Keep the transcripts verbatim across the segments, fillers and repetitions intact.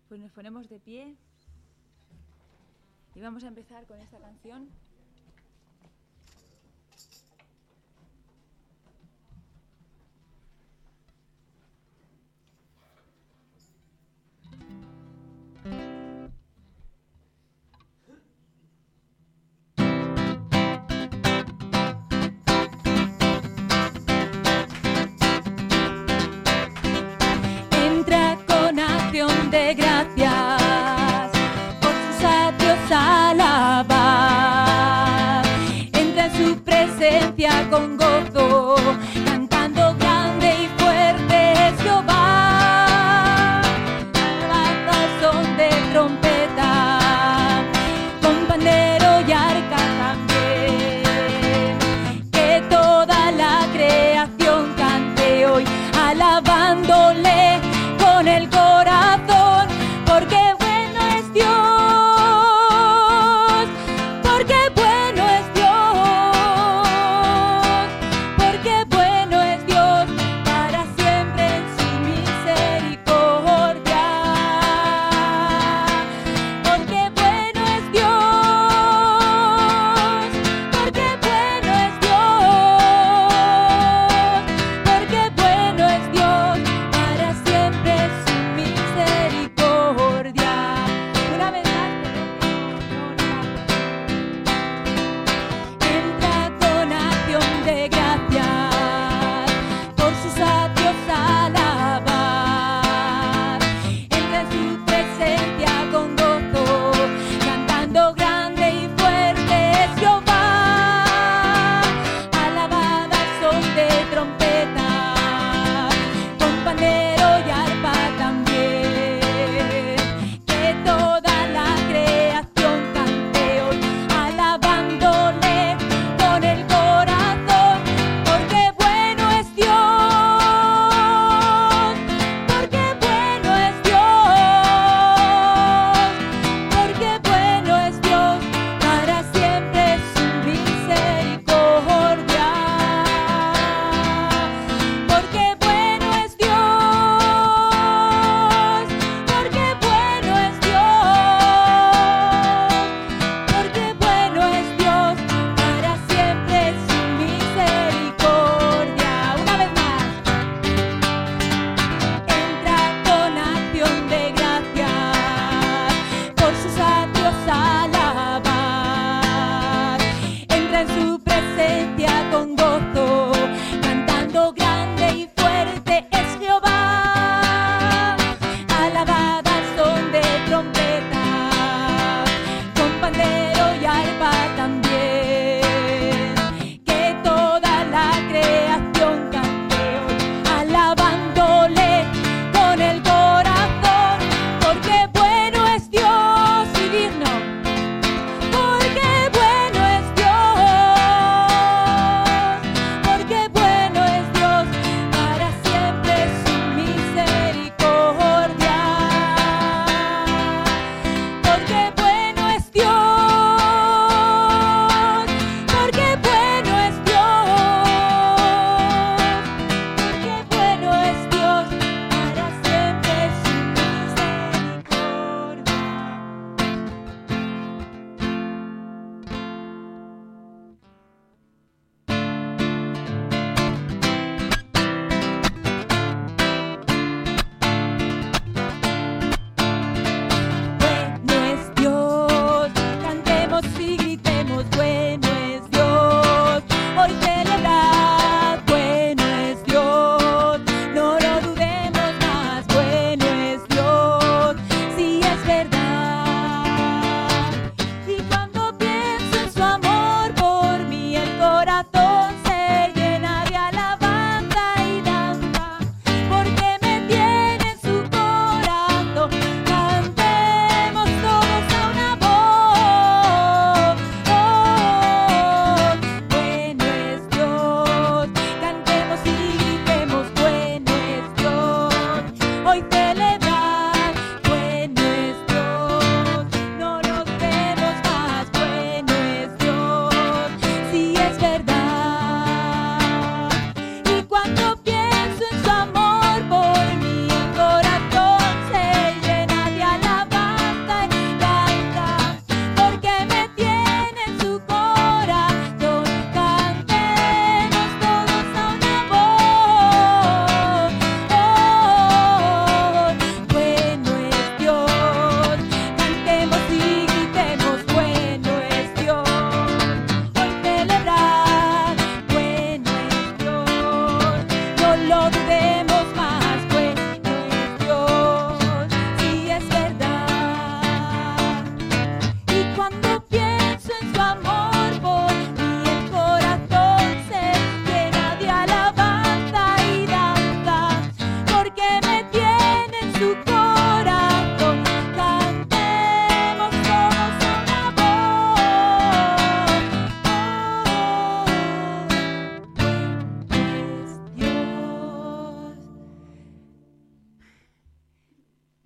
Pues nos ponemos de pie y vamos a empezar con esta canción. De gracias por sus atrios alabar, entra en su presencia con gozo, cantando grande y fuerte es Jehová. Alabanzas son de trompeta, con pandero y arca también, que toda la creación cante hoy, alabándole con el corazón, porque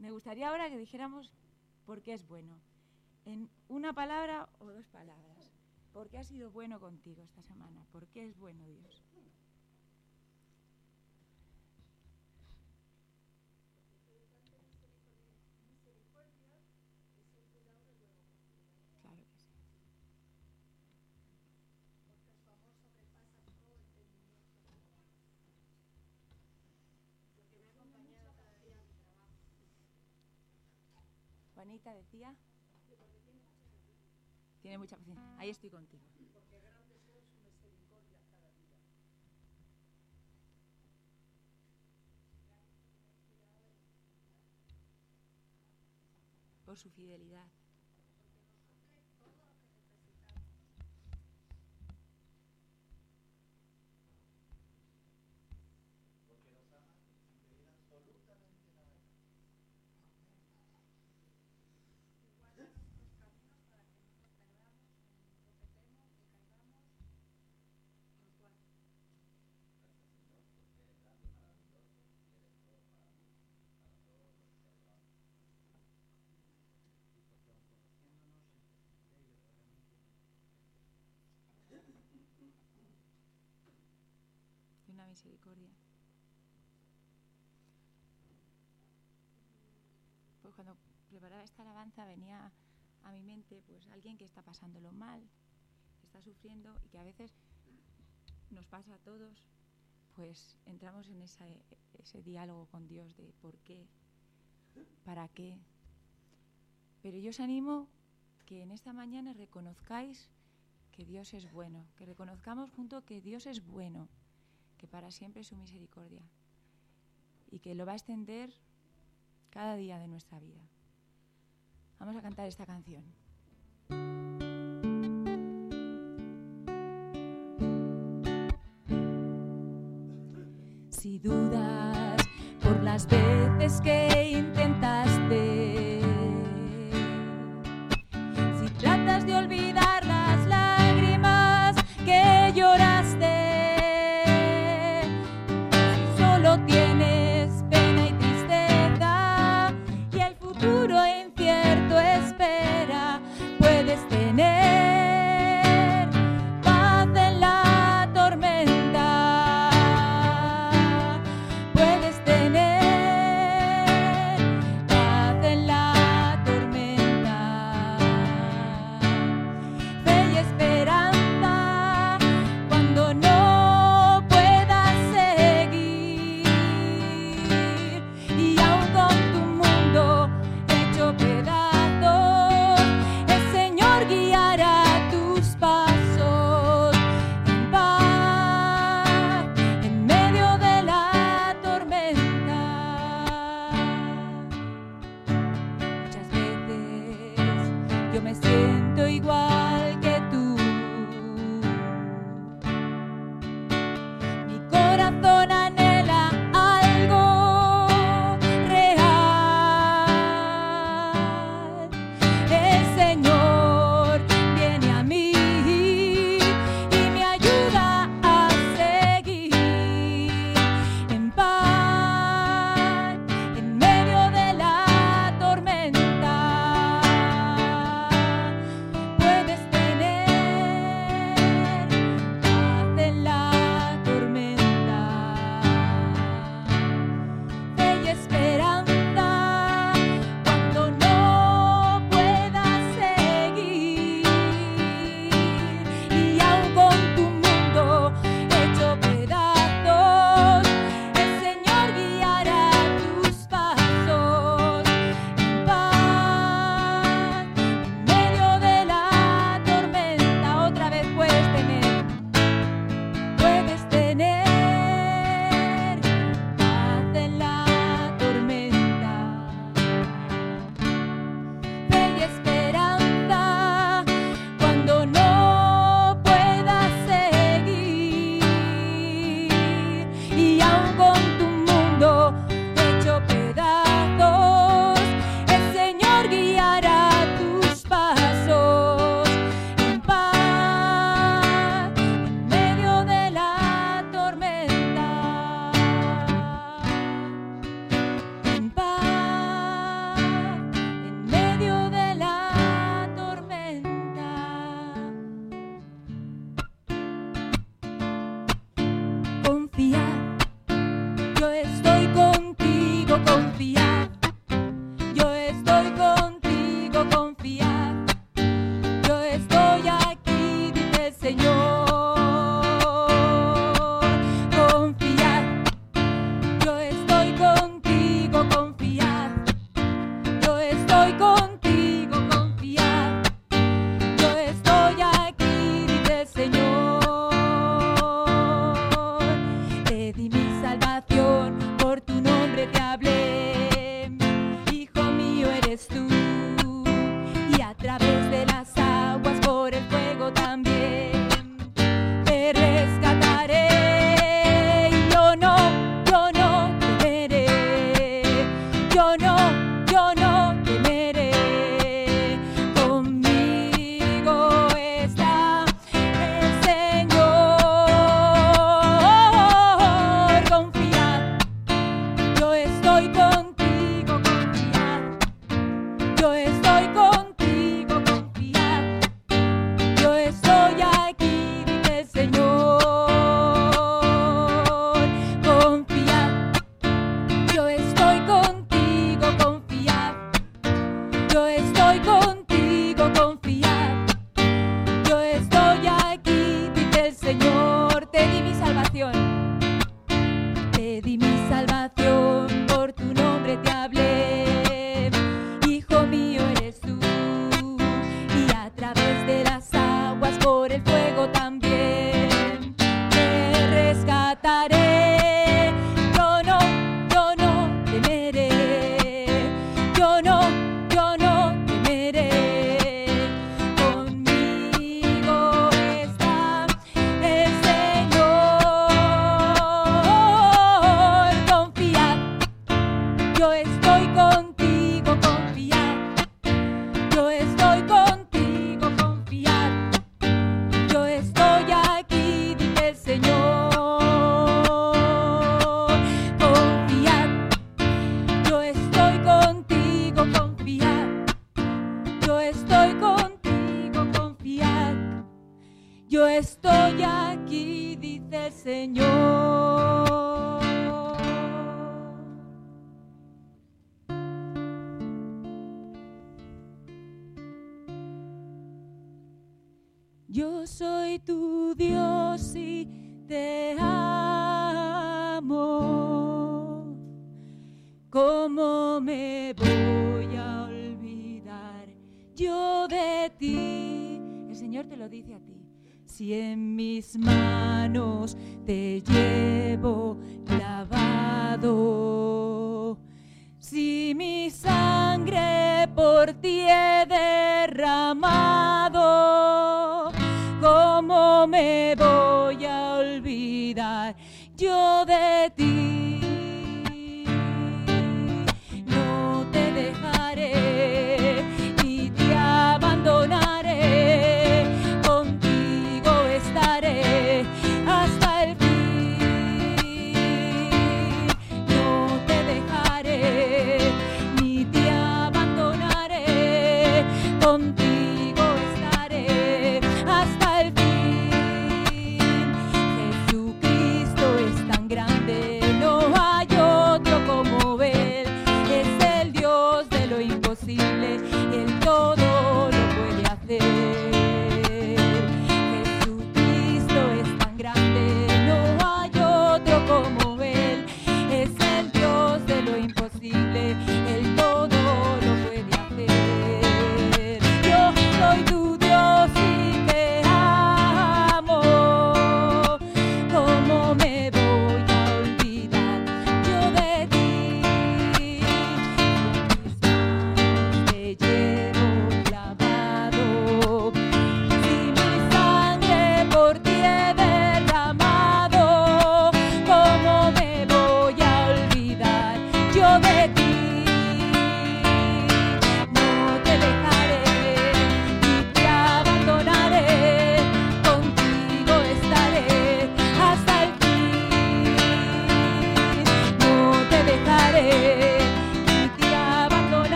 me gustaría ahora que dijéramos por qué es bueno. En una palabra o dos palabras. ¿Por qué ha sido bueno contigo esta semana? ¿Por qué es bueno Dios? Claro que sí. Juanita decía, tiene mucha paciencia. Ahí estoy contigo. Por su fidelidad. Y una misericordia. Pues cuando preparaba esta alabanza venía a mi mente pues alguien que está pasándolo mal, que está sufriendo y que a veces nos pasa a todos, pues entramos en esa, ese diálogo con Dios de por qué, para qué. Pero yo os animo que en esta mañana reconozcáis que Dios es bueno, que reconozcamos juntos que Dios es bueno, que para siempre es su misericordia y que lo va a extender cada día de nuestra vida. Vamos a cantar esta canción. Si dudas por las veces que intentaste, si tratas de olvidar las lágrimas que lloraste, si solo tienes pena y tristeza y el futuro incierto espera, puedes tener paz en la tormenta, puedes tener paz en la tormenta, fe y esperanza cuando no puedas seguir, y aún con tu mundo hecho pedazos, el Señor guiará tus pasos en paz en medio de la tormenta. Muchas veces yo me siento igual que tú. Mi corazón anhela algo real. El Señor viene a mí y me ayuda a seguir en paz en medio de la tormenta. estoy contigo, confiad. Yo estoy aquí, dice el Señor. Te di mi salvación, por tu nombre te hablé. Hijo mío eres tú, y a través de las aguas, por el fuego también, te rescataré. Y yo no, yo no temeré, yo no, yo no temeré. Conmigo está el Señor. Confiad, yo estoy contigo, confiad. Yo estoy contigo, confiad. Yo estoy aquí, dice el Señor. Confiad. Yo estoy contigo, confiad. Yo estoy contigo, confiad. Yo estoy aquí, dice el Señor. Te di mi salvación. Te di mi salvación, por tu nombre te hablé. Hijo mío eres tú, y a través de las aguas, por el fuego también, te rescataré. Yo no, yo no temeré, yo no, yo no temeré. Conmigo está el Señor. Confiad, yo estoy contigo, confiad. Yo estoy contigo, confiad. Yo estoy aquí, dice el Señor. Confiad. Yo estoy contigo, confiad. Yo estoy contigo, confiad. Yo estoy aquí, dice el Señor. Yo soy tu Dios y te amo. ¿Cómo me voy a olvidar yo de ti? El Señor te lo dice a ti. Si en mis manos te llevo clavado, si mi sangre por ti he derramado, ¿cómo me voy a olvidar yo de ti? No te dejaré ni te abandonaré, contigo estaré hasta el fin. No te dejaré ni te abandonaré, contigo estaré hasta el fin. Jesucristo es tan grande, no hay otro como Él. Es el Dios de lo imposible, Él todo lo puede hacer. Jesucristo es tan grande, no hay otro como Él. Es el Dios de lo imposible, Él todo lo puede hacer. Yo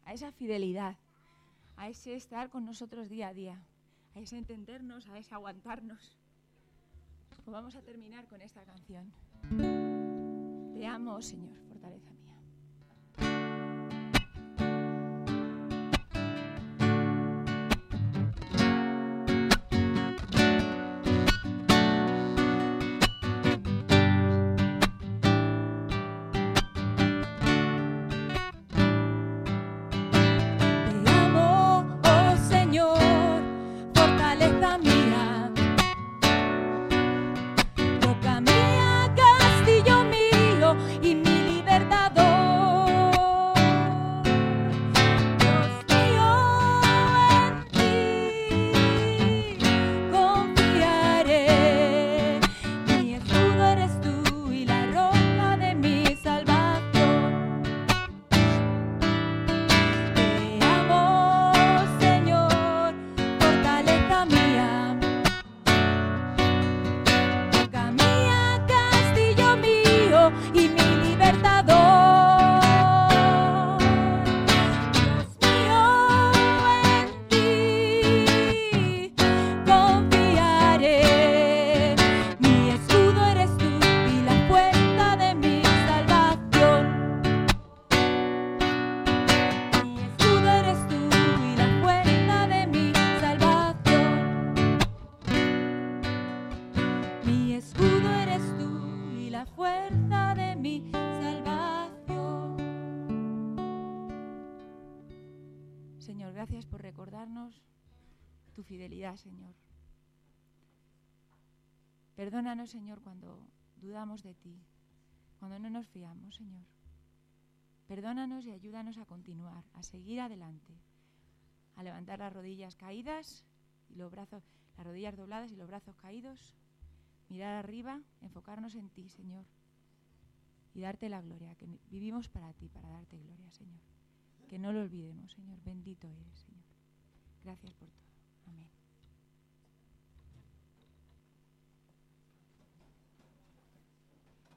a esa fidelidad, a ese estar con nosotros día a día, a ese entendernos, a ese aguantarnos. Pues vamos a terminar con esta canción. Te amo, Señor, fortaleza mía. Señor, gracias por recordarnos tu fidelidad, Señor. Perdónanos, Señor, cuando dudamos de ti, cuando no nos fiamos, Señor. Perdónanos y ayúdanos a continuar, a seguir adelante, a levantar las rodillas caídas y los brazos, las rodillas dobladas y los brazos caídos, mirar arriba, enfocarnos en ti, Señor, y darte la gloria, que vivimos para ti, para darte gloria, Señor. Que no lo olvidemos, Señor. Bendito eres, Señor. Gracias por todo.